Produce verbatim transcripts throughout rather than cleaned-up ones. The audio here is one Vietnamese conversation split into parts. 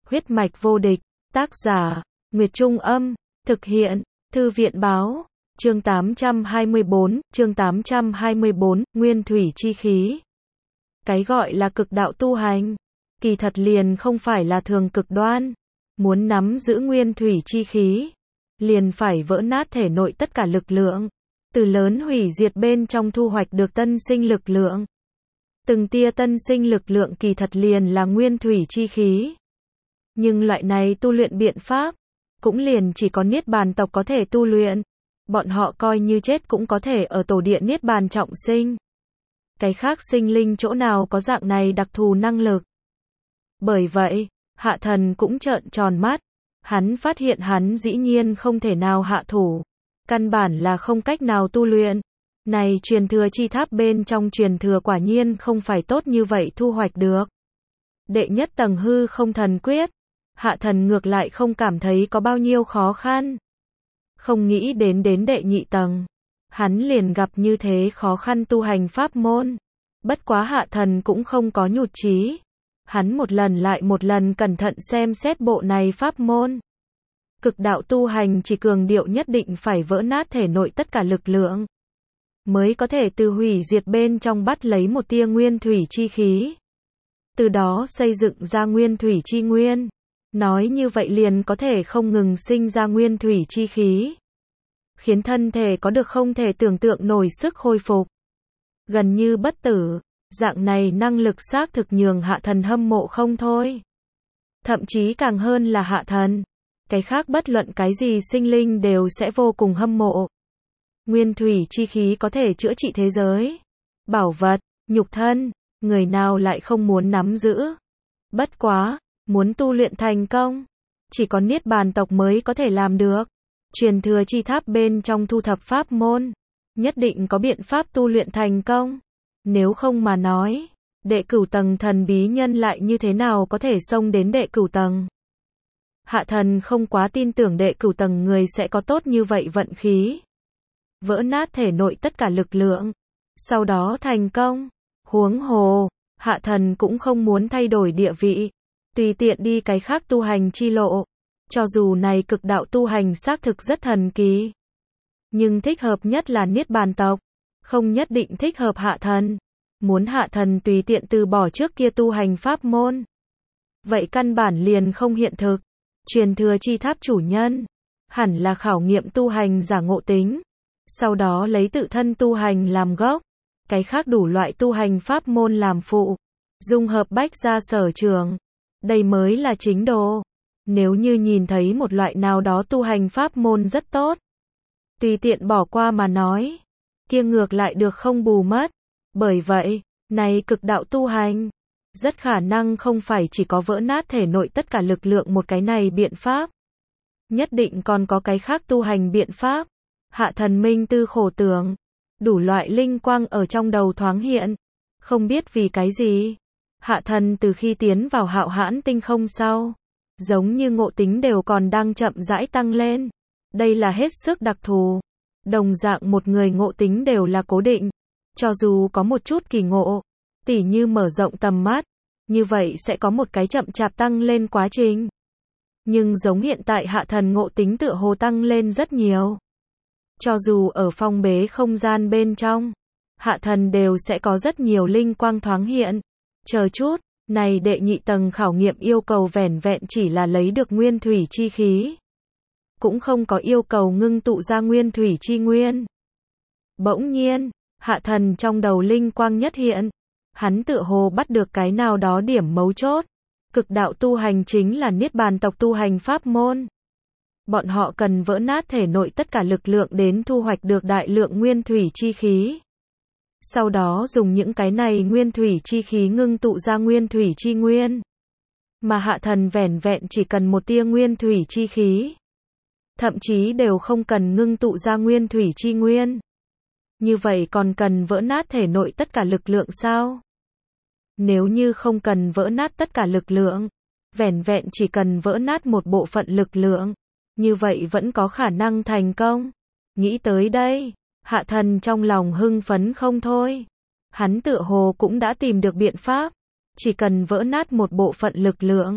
Huyết mạch vô địch, tác giả, Nguyệt Trung Âm, thực hiện, Thư viện Báo, chương tám trăm hai mươi bốn, chương tám trăm hai mươi bốn, Nguyên Thủy Chi Khí. Cái gọi là cực đạo tu hành, kỳ thật liền không phải là thường cực đoan, muốn nắm giữ Nguyên Thủy Chi Khí, liền phải vỡ nát thể nội tất cả lực lượng, từ lớn hủy diệt bên trong thu hoạch được tân sinh lực lượng. Từng tia tân sinh lực lượng kỳ thật liền là Nguyên Thủy Chi Khí. Nhưng loại này tu luyện biện pháp, cũng liền chỉ có Niết Bàn tộc có thể tu luyện. Bọn họ coi như chết cũng có thể ở tổ địa Niết Bàn trọng sinh. Cái khác sinh linh chỗ nào có dạng này đặc thù năng lực. Bởi vậy, Hạ Thần cũng trợn tròn mắt. Hắn phát hiện hắn dĩ nhiên không thể nào hạ thủ. Căn bản là không cách nào tu luyện. Này truyền thừa chi tháp bên trong truyền thừa quả nhiên không phải tốt như vậy thu hoạch được. Đệ nhất tầng hư không thần quyết. Hạ Thần ngược lại không cảm thấy có bao nhiêu khó khăn. Không nghĩ đến đến đệ nhị tầng. Hắn liền gặp như thế khó khăn tu hành pháp môn. Bất quá Hạ Thần cũng không có nhụt chí. Hắn một lần lại một lần cẩn thận xem xét bộ này pháp môn. Cực đạo tu hành chỉ cường điệu nhất định phải vỡ nát thể nội tất cả lực lượng. Mới có thể từ hủy diệt bên trong bắt lấy một tia Nguyên Thủy Chi Khí. Từ đó xây dựng ra Nguyên Thủy Chi Nguyên. Nói như vậy liền có thể không ngừng sinh ra Nguyên Thủy Chi Khí. Khiến thân thể có được không thể tưởng tượng nổi sức hồi phục. Gần như bất tử. Dạng này năng lực xác thực nhường Hạ Thần hâm mộ không thôi. Thậm chí càng hơn là Hạ Thần. Cái khác bất luận cái gì sinh linh đều sẽ vô cùng hâm mộ. Nguyên Thủy Chi Khí có thể chữa trị thế giới. Bảo vật, nhục thân, người nào lại không muốn nắm giữ. Bất quá, muốn tu luyện thành công, chỉ có Niết Bàn tộc mới có thể làm được. Truyền thừa chi tháp bên trong thu thập pháp môn, nhất định có biện pháp tu luyện thành công. Nếu không mà nói, đệ cửu tầng thần bí nhân lại như thế nào có thể xông đến đệ cửu tầng. Hạ Thần không quá tin tưởng đệ cửu tầng người sẽ có tốt như vậy vận khí. Vỡ nát thể nội tất cả lực lượng, sau đó thành công. Huống hồ, Hạ Thần cũng không muốn thay đổi địa vị, tùy tiện đi cái khác tu hành chi lộ. Cho dù này cực đạo tu hành xác thực rất thần kỳ, nhưng thích hợp nhất là Niết Bàn tộc, không nhất định thích hợp Hạ Thần. Muốn Hạ Thần tùy tiện từ bỏ trước kia tu hành pháp môn, vậy căn bản liền không hiện thực. Truyền thừa chi tháp chủ nhân, hẳn là khảo nghiệm tu hành giả ngộ tính, sau đó lấy tự thân tu hành làm gốc, cái khác đủ loại tu hành pháp môn làm phụ, dung hợp bách gia sở trường. Đây mới là chính đồ. Nếu như nhìn thấy một loại nào đó tu hành pháp môn rất tốt, tùy tiện bỏ qua mà nói, kia ngược lại được không bù mất. Bởi vậy, này cực đạo tu hành, rất khả năng không phải chỉ có vỡ nát thể nội tất cả lực lượng một cái này biện pháp. Nhất định còn có cái khác tu hành biện pháp. Hạ Thần minh tư khổ tưởng, đủ loại linh quang ở trong đầu thoáng hiện. Không biết vì cái gì, Hạ Thần từ khi tiến vào Hạo Hãn tinh không sau, giống như ngộ tính đều còn đang chậm rãi tăng lên. Đây là hết sức đặc thù. Đồng dạng một người ngộ tính đều là cố định. Cho dù có một chút kỳ ngộ, tỉ như mở rộng tầm mắt, như vậy sẽ có một cái chậm chạp tăng lên quá trình. Nhưng giống hiện tại Hạ Thần ngộ tính tựa hồ tăng lên rất nhiều. Cho dù ở phong bế không gian bên trong, Hạ Thần đều sẽ có rất nhiều linh quang thoáng hiện. Chờ chút, này đệ nhị tầng khảo nghiệm yêu cầu vẻn vẹn chỉ là lấy được Nguyên Thủy Chi Khí. Cũng không có yêu cầu ngưng tụ ra Nguyên Thủy Chi Nguyên. Bỗng nhiên, Hạ Thần trong đầu linh quang nhất hiện. Hắn tựa hồ bắt được cái nào đó điểm mấu chốt. Cực đạo tu hành chính là Niết Bàn tộc tu hành pháp môn. Bọn họ cần vỡ nát thể nội tất cả lực lượng đến thu hoạch được đại lượng Nguyên Thủy Chi Khí. Sau đó dùng những cái này Nguyên Thủy Chi Khí ngưng tụ ra Nguyên Thủy Chi Nguyên. Mà Hạ Thần vẻn vẹn chỉ cần một tia Nguyên Thủy Chi Khí. Thậm chí đều không cần ngưng tụ ra Nguyên Thủy Chi Nguyên. Như vậy còn cần vỡ nát thể nội tất cả lực lượng sao? Nếu như không cần vỡ nát tất cả lực lượng, vẻn vẹn chỉ cần vỡ nát một bộ phận lực lượng, như vậy vẫn có khả năng thành công. Nghĩ tới đây, Hạ Thần trong lòng hưng phấn không thôi. Hắn tựa hồ cũng đã tìm được biện pháp, chỉ cần vỡ nát một bộ phận lực lượng,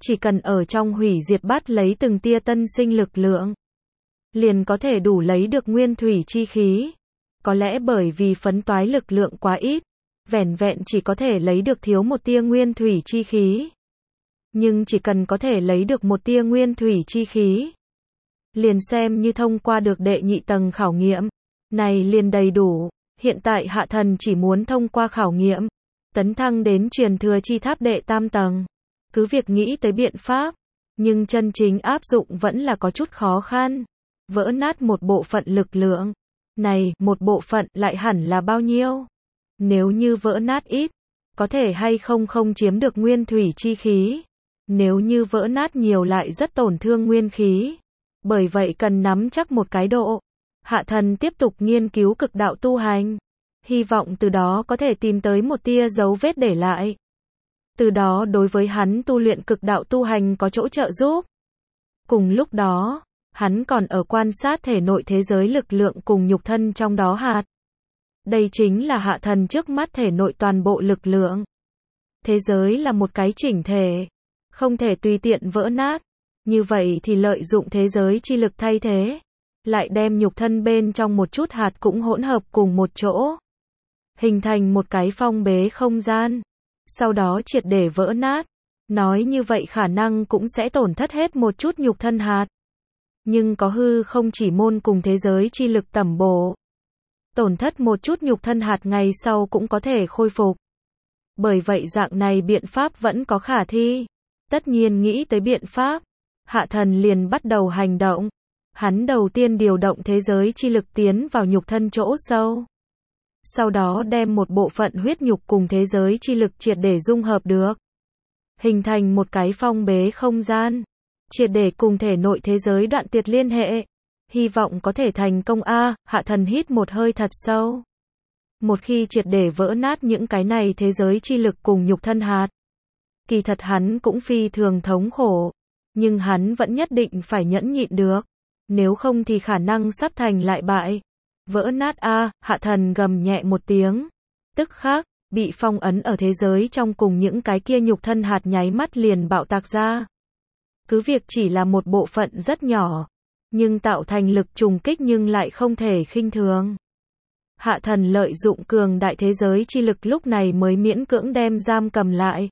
Chỉ cần ở trong hủy diệt bắt lấy từng tia tân sinh lực lượng, liền có thể đủ lấy được nguyên thủy chi khí. Có lẽ bởi vì phấn toái lực lượng quá ít, vẻn vẹn chỉ có thể lấy được thiếu một tia nguyên thủy chi khí. Nhưng chỉ cần có thể lấy được một tia nguyên thủy chi khí, liền xem như thông qua được đệ nhị tầng khảo nghiệm, này liền đầy đủ. Hiện tại Hạ Thần chỉ muốn thông qua khảo nghiệm, tấn thăng đến truyền thừa chi tháp đệ tam tầng. Cứ việc nghĩ tới biện pháp, nhưng chân chính áp dụng vẫn là có chút khó khăn. Vỡ nát một bộ phận lực lượng. Này, một bộ phận lại hẳn là bao nhiêu? Nếu như vỡ nát ít, có thể hay không không chiếm được nguyên thủy chi khí. Nếu như vỡ nát nhiều lại rất tổn thương nguyên khí. Bởi vậy cần nắm chắc một cái độ. Hạ Thần tiếp tục nghiên cứu cực đạo tu hành. Hy vọng từ đó có thể tìm tới một tia dấu vết để lại. Từ đó đối với hắn tu luyện cực đạo tu hành có chỗ trợ giúp. Cùng lúc đó, hắn còn ở quan sát thể nội thế giới lực lượng cùng nhục thân trong đó hạt. Đây chính là Hạ Thần trước mắt thể nội toàn bộ lực lượng. Thế giới là một cái chỉnh thể, không thể tùy tiện vỡ nát. Như vậy thì lợi dụng thế giới chi lực thay thế, lại đem nhục thân bên trong một chút hạt cũng hỗn hợp cùng một chỗ, hình thành một cái phong bế không gian, sau đó triệt để vỡ nát. Nói như vậy khả năng cũng sẽ tổn thất hết một chút nhục thân hạt. Nhưng có hư không chỉ môn cùng thế giới chi lực tẩm bổ. Tổn thất một chút nhục thân hạt ngày sau cũng có thể khôi phục. Bởi vậy dạng này biện pháp vẫn có khả thi. Tất nhiên nghĩ tới biện pháp, Hạ Thần liền bắt đầu hành động. Hắn đầu tiên điều động thế giới chi lực tiến vào nhục thân chỗ sâu. Sau đó đem một bộ phận huyết nhục cùng thế giới chi lực triệt để dung hợp được. Hình thành một cái phong bế không gian. Triệt để cùng thể nội thế giới đoạn tuyệt liên hệ. Hy vọng có thể thành công a. Hạ Thần hít một hơi thật sâu. Một khi triệt để vỡ nát những cái này thế giới chi lực cùng nhục thân hạt. Kỳ thật hắn cũng phi thường thống khổ. Nhưng hắn vẫn nhất định phải nhẫn nhịn được. Nếu không thì khả năng sắp thành lại bại. Vỡ nát a. Hạ Thần gầm nhẹ một tiếng. Tức khắc, bị phong ấn ở thế giới trong cùng những cái kia nhục thân hạt nháy mắt liền bạo tạc ra. Cứ việc chỉ là một bộ phận rất nhỏ, nhưng tạo thành lực trùng kích nhưng lại không thể khinh thường. Hạ Thần lợi dụng cường đại thế giới chi lực lúc này mới miễn cưỡng đem giam cầm lại.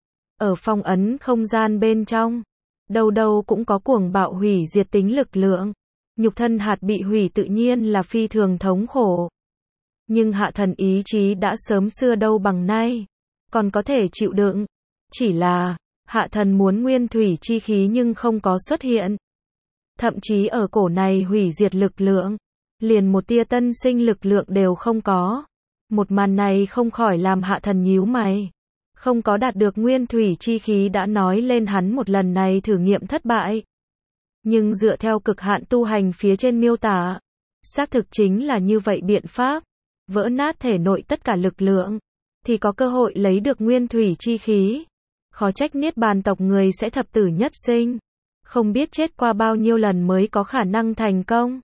Ở phong ấn không gian bên trong, đâu đâu cũng có cuồng bạo hủy diệt tính lực lượng. Nhục thân hạt bị hủy tự nhiên là phi thường thống khổ. Nhưng Hạ Thần ý chí đã sớm xưa đâu bằng nay, còn có thể chịu đựng. Chỉ là, Hạ Thần muốn nguyên thủy chi khí nhưng không có xuất hiện. Thậm chí ở cổ này hủy diệt lực lượng, liền một tia tân sinh lực lượng đều không có. Một màn này không khỏi làm Hạ Thần nhíu mày. Không có đạt được nguyên thủy chi khí đã nói lên hắn một lần này thử nghiệm thất bại. Nhưng dựa theo cực hạn tu hành phía trên miêu tả, xác thực chính là như vậy biện pháp. Vỡ nát thể nội tất cả lực lượng, thì có cơ hội lấy được nguyên thủy chi khí. Khó trách Niết Bàn tộc người sẽ thập tử nhất sinh. Không biết chết qua bao nhiêu lần mới có khả năng thành công.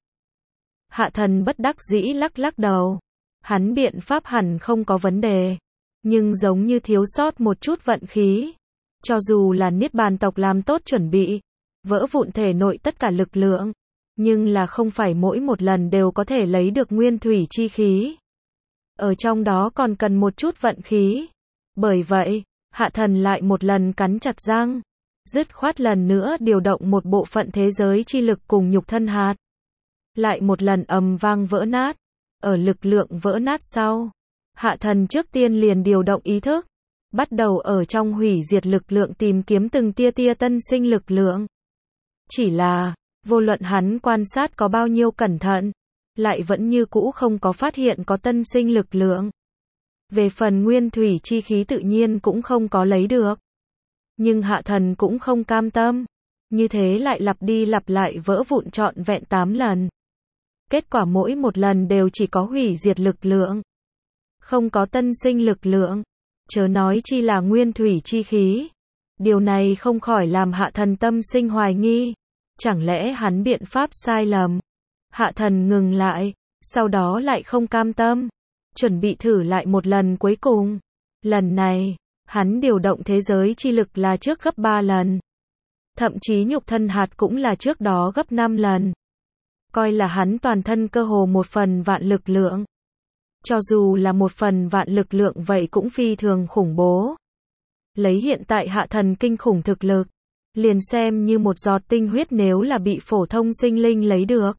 Hạ Thần bất đắc dĩ lắc lắc đầu. Hắn biện pháp hẳn không có vấn đề. Nhưng giống như thiếu sót một chút vận khí. Cho dù là Niết Bàn tộc làm tốt chuẩn bị, vỡ vụn thể nội tất cả lực lượng. Nhưng là không phải mỗi một lần đều có thể lấy được nguyên thủy chi khí. Ở trong đó còn cần một chút vận khí. Bởi vậy, Hạ Thần lại một lần cắn chặt răng. Dứt khoát lần nữa điều động một bộ phận thế giới chi lực cùng nhục thân hạt. Lại một lần ầm vang vỡ nát. Ở lực lượng vỡ nát sau, Hạ Thần trước tiên liền điều động ý thức. Bắt đầu ở trong hủy diệt lực lượng tìm kiếm từng tia tia tân sinh lực lượng. Chỉ là, vô luận hắn quan sát có bao nhiêu cẩn thận, lại vẫn như cũ không có phát hiện có tân sinh lực lượng. Về phần nguyên thủy chi khí tự nhiên cũng không có lấy được. Nhưng Hạ Thần cũng không cam tâm. Như thế lại lặp đi lặp lại vỡ vụn trọn vẹn tám lần. Kết quả mỗi một lần đều chỉ có hủy diệt lực lượng. Không có tân sinh lực lượng. Chớ nói chi là nguyên thủy chi khí. Điều này không khỏi làm Hạ Thần tâm sinh hoài nghi. Chẳng lẽ hắn biện pháp sai lầm? Hạ Thần ngừng lại. Sau đó lại không cam tâm. Chuẩn bị thử lại một lần cuối cùng. Lần này, hắn điều động thế giới chi lực là trước gấp ba lần. thậm chí nhục thân hạt cũng là trước đó gấp năm lần. Coi là hắn toàn thân cơ hồ một phần vạn lực lượng. Cho dù là một phần vạn lực lượng vậy cũng phi thường khủng bố. Lấy hiện tại hạ thần kinh khủng thực lực, liền xem như một giọt tinh huyết nếu là bị phổ thông sinh linh lấy được,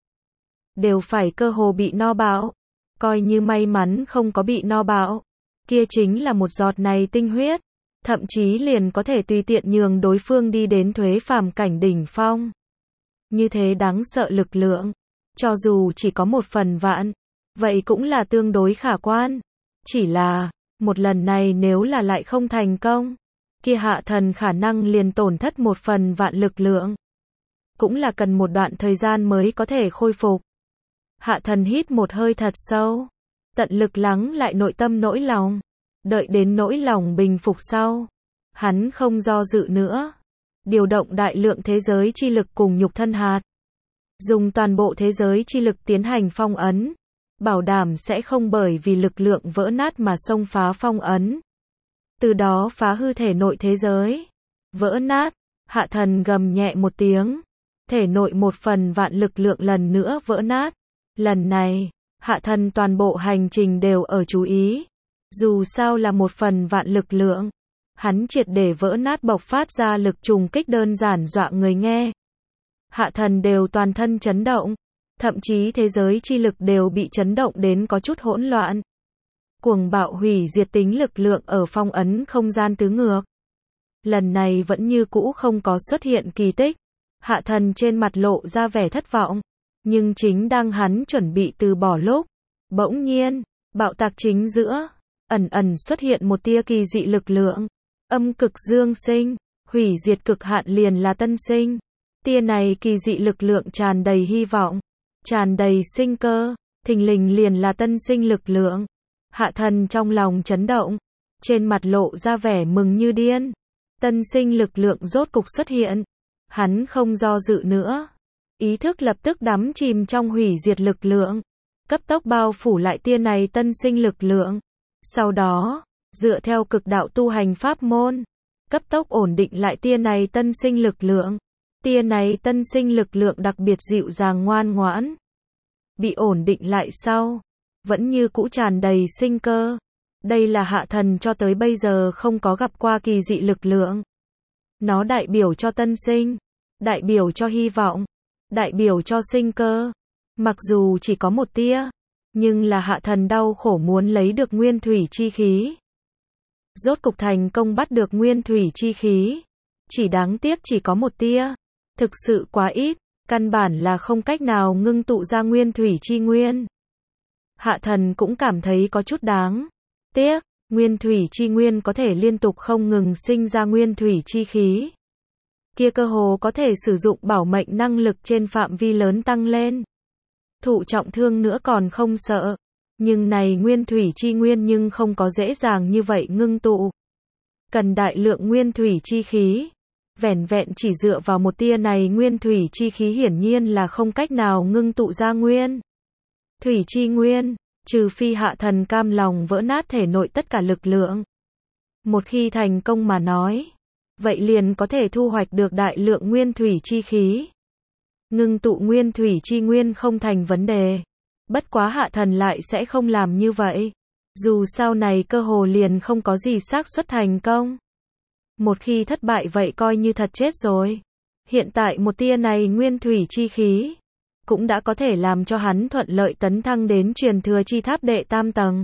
đều phải cơ hồ bị no bạo. Coi như may mắn không có bị no bạo, kia chính là một giọt này tinh huyết, thậm chí liền có thể tùy tiện nhường đối phương đi đến thuế phàm cảnh đỉnh phong. Như thế đáng sợ lực lượng, cho dù chỉ có một phần vạn, vậy cũng là tương đối khả quan. Chỉ là, một lần này nếu là lại không thành công, kia hạ thần khả năng liền tổn thất một phần vạn lực lượng. Cũng là cần một đoạn thời gian mới có thể khôi phục. Hạ thần hít một hơi thật sâu, tận lực lắng lại nội tâm nỗi lòng. Đợi đến nỗi lòng bình phục sau, hắn không do dự nữa. Điều động đại lượng thế giới chi lực cùng nhục thân hạt. Dùng toàn bộ thế giới chi lực tiến hành phong ấn. Bảo đảm sẽ không bởi vì lực lượng vỡ nát mà xông phá phong ấn. Từ đó phá hư thể nội thế giới. Vỡ nát, hạ thần gầm nhẹ một tiếng. Thể nội một phần vạn lực lượng lần nữa vỡ nát. Lần này, hạ thần toàn bộ hành trình đều ở chú ý. Dù sao là một phần vạn lực lượng, hắn triệt để vỡ nát bộc phát ra lực trùng kích đơn giản dọa người nghe. Hạ thần đều toàn thân chấn động, thậm chí thế giới chi lực đều bị chấn động đến có chút hỗn loạn. Cuồng bạo hủy diệt tính lực lượng ở phong ấn không gian tứ ngược. Lần này vẫn như cũ không có xuất hiện kỳ tích. Hạ thần trên mặt lộ ra vẻ thất vọng. Nhưng chính đang hắn chuẩn bị từ bỏ lúc, bỗng nhiên, bạo tạc chính giữa, ẩn ẩn xuất hiện một tia kỳ dị lực lượng. Âm cực dương sinh, hủy diệt cực hạn liền là tân sinh. Tia này kỳ dị lực lượng tràn đầy hy vọng, tràn đầy sinh cơ, thình lình liền là tân sinh lực lượng. Hạ thần trong lòng chấn động, trên mặt lộ ra vẻ mừng như điên. Tân sinh lực lượng rốt cục xuất hiện. Hắn không do dự nữa. Ý thức lập tức đắm chìm trong hủy diệt lực lượng. Cấp tốc bao phủ lại tia này tân sinh lực lượng. Sau đó, dựa theo cực đạo tu hành pháp môn, cấp tốc ổn định lại tia này tân sinh lực lượng. Tia này tân sinh lực lượng đặc biệt dịu dàng ngoan ngoãn. Bị ổn định lại sau, vẫn như cũ tràn đầy sinh cơ. Đây là hạ thần cho tới bây giờ không có gặp qua kỳ dị lực lượng. Nó đại biểu cho tân sinh, đại biểu cho hy vọng, đại biểu cho sinh cơ. Mặc dù chỉ có một tia, nhưng là hạ thần đau khổ muốn lấy được nguyên thủy chi khí. Rốt cục thành công bắt được nguyên thủy chi khí. Chỉ đáng tiếc chỉ có một tia. Thực sự quá ít, căn bản là không cách nào ngưng tụ ra nguyên thủy chi nguyên. Hạ thần cũng cảm thấy có chút đáng tiếc, nguyên thủy chi nguyên có thể liên tục không ngừng sinh ra nguyên thủy chi khí. Kia cơ hồ có thể sử dụng bảo mệnh năng lực trên phạm vi lớn tăng lên. Thụ trọng thương nữa còn không sợ. Nhưng này nguyên thủy chi nguyên nhưng không có dễ dàng như vậy ngưng tụ. Cần đại lượng nguyên thủy chi khí. Vẻn vẹn chỉ dựa vào một tia này nguyên thủy chi khí hiển nhiên là không cách nào ngưng tụ ra nguyên thủy chi nguyên, trừ phi hạ thần cam lòng vỡ nát thể nội tất cả lực lượng. Một khi thành công mà nói, vậy liền có thể thu hoạch được đại lượng nguyên thủy chi khí. Ngưng tụ nguyên thủy chi nguyên không thành vấn đề. Bất quá hạ thần lại sẽ không làm như vậy. Dù sau này cơ hồ liền không có gì xác suất thành công. Một khi thất bại vậy coi như thật chết rồi. Hiện tại một tia này nguyên thủy chi khí, cũng đã có thể làm cho hắn thuận lợi tấn thăng đến truyền thừa chi tháp đệ tam tầng.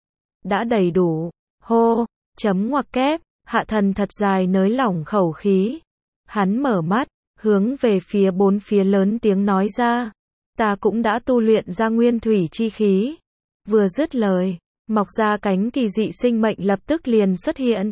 Đã đầy đủ. Hô, chấm ngoặc kép, hạ thần thật dài nới lỏng khẩu khí. Hắn mở mắt, hướng về phía bốn phía lớn tiếng nói ra. Ta cũng đã tu luyện ra nguyên thủy chi khí. Vừa dứt lời, mọc ra cánh kỳ dị sinh mệnh lập tức liền xuất hiện.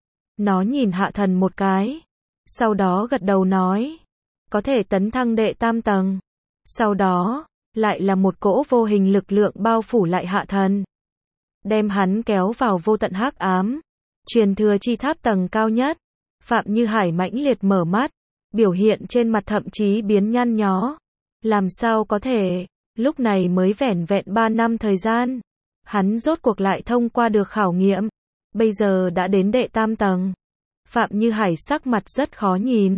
Nó nhìn hạ thần một cái. Sau đó gật đầu nói. Có thể tấn thăng đệ tam tầng. Sau đó, lại là một cỗ vô hình lực lượng bao phủ lại hạ thần. Đem hắn kéo vào vô tận hắc ám. Truyền thừa chi tháp tầng cao nhất. Phạm Như Hải mãnh liệt mở mắt. Biểu hiện trên mặt thậm chí biến nhăn nhó. Làm sao có thể, lúc này mới vẻn vẹn ba năm thời gian. Hắn rốt cuộc lại thông qua được khảo nghiệm. Bây giờ đã đến đệ tam tầng. Phạm Như Hải sắc mặt rất khó nhìn.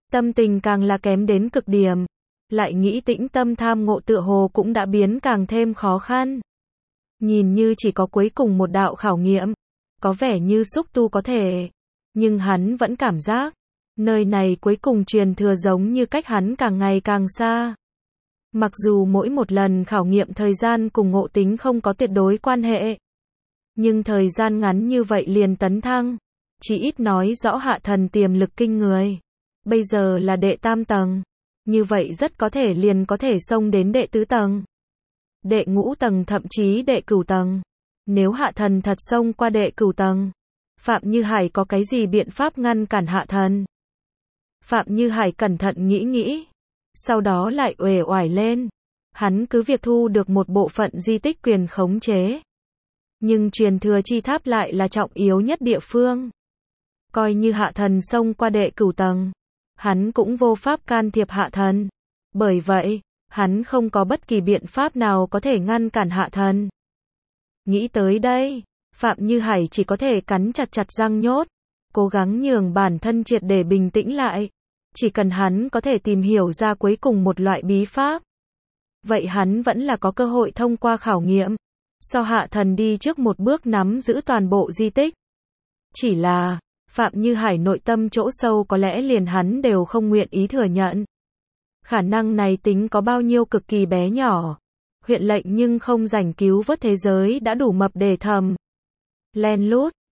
Tâm tình càng là kém đến cực điểm. Lại nghĩ tĩnh tâm tham ngộ tựa hồ cũng đã biến càng thêm khó khăn. Nhìn như chỉ có cuối cùng một đạo khảo nghiệm. Có vẻ như xúc tu có thể. Nhưng hắn vẫn cảm giác. Nơi này cuối cùng truyền thừa giống như cách hắn càng ngày càng xa. Mặc dù mỗi một lần khảo nghiệm thời gian cùng ngộ tính không có tuyệt đối quan hệ. Nhưng thời gian ngắn như vậy liền tấn thăng. Chỉ ít nói rõ hạ thần tiềm lực kinh người. Bây giờ là đệ tam tầng. Như vậy rất có thể liền có thể xông đến đệ tứ tầng. Đệ ngũ tầng thậm chí đệ cửu tầng. Nếu hạ thần thật xông qua đệ cửu tầng. Phạm Như Hải có cái gì biện pháp ngăn cản hạ thần? Phạm Như Hải cẩn thận nghĩ nghĩ. Sau đó lại uể oải lên. Hắn cứ việc thu được một bộ phận di tích quyền khống chế. Nhưng truyền thừa chi tháp lại là trọng yếu nhất địa phương. Coi như hạ thần xông qua đệ cửu tầng. Hắn cũng vô pháp can thiệp hạ thần. Bởi vậy, hắn không có bất kỳ biện pháp nào có thể ngăn cản hạ thần. Nghĩ tới đây, Phạm Như Hải chỉ có thể cắn chặt chặt răng nhốt. Cố gắng nhường bản thân triệt để bình tĩnh lại. Chỉ cần hắn có thể tìm hiểu ra cuối cùng một loại bí pháp. Vậy hắn vẫn là có cơ hội thông qua khảo nghiệm. So hạ thần đi trước một bước nắm giữ toàn bộ di tích. Chỉ là, Phạm Như Hải nội tâm chỗ sâu có lẽ liền hắn đều không nguyện ý thừa nhận. Khả năng này tính có bao nhiêu cực kỳ bé nhỏ. Huyện lệnh nhưng không rảnh cứu vớt thế giới đã đủ mập để thầm. Len lút,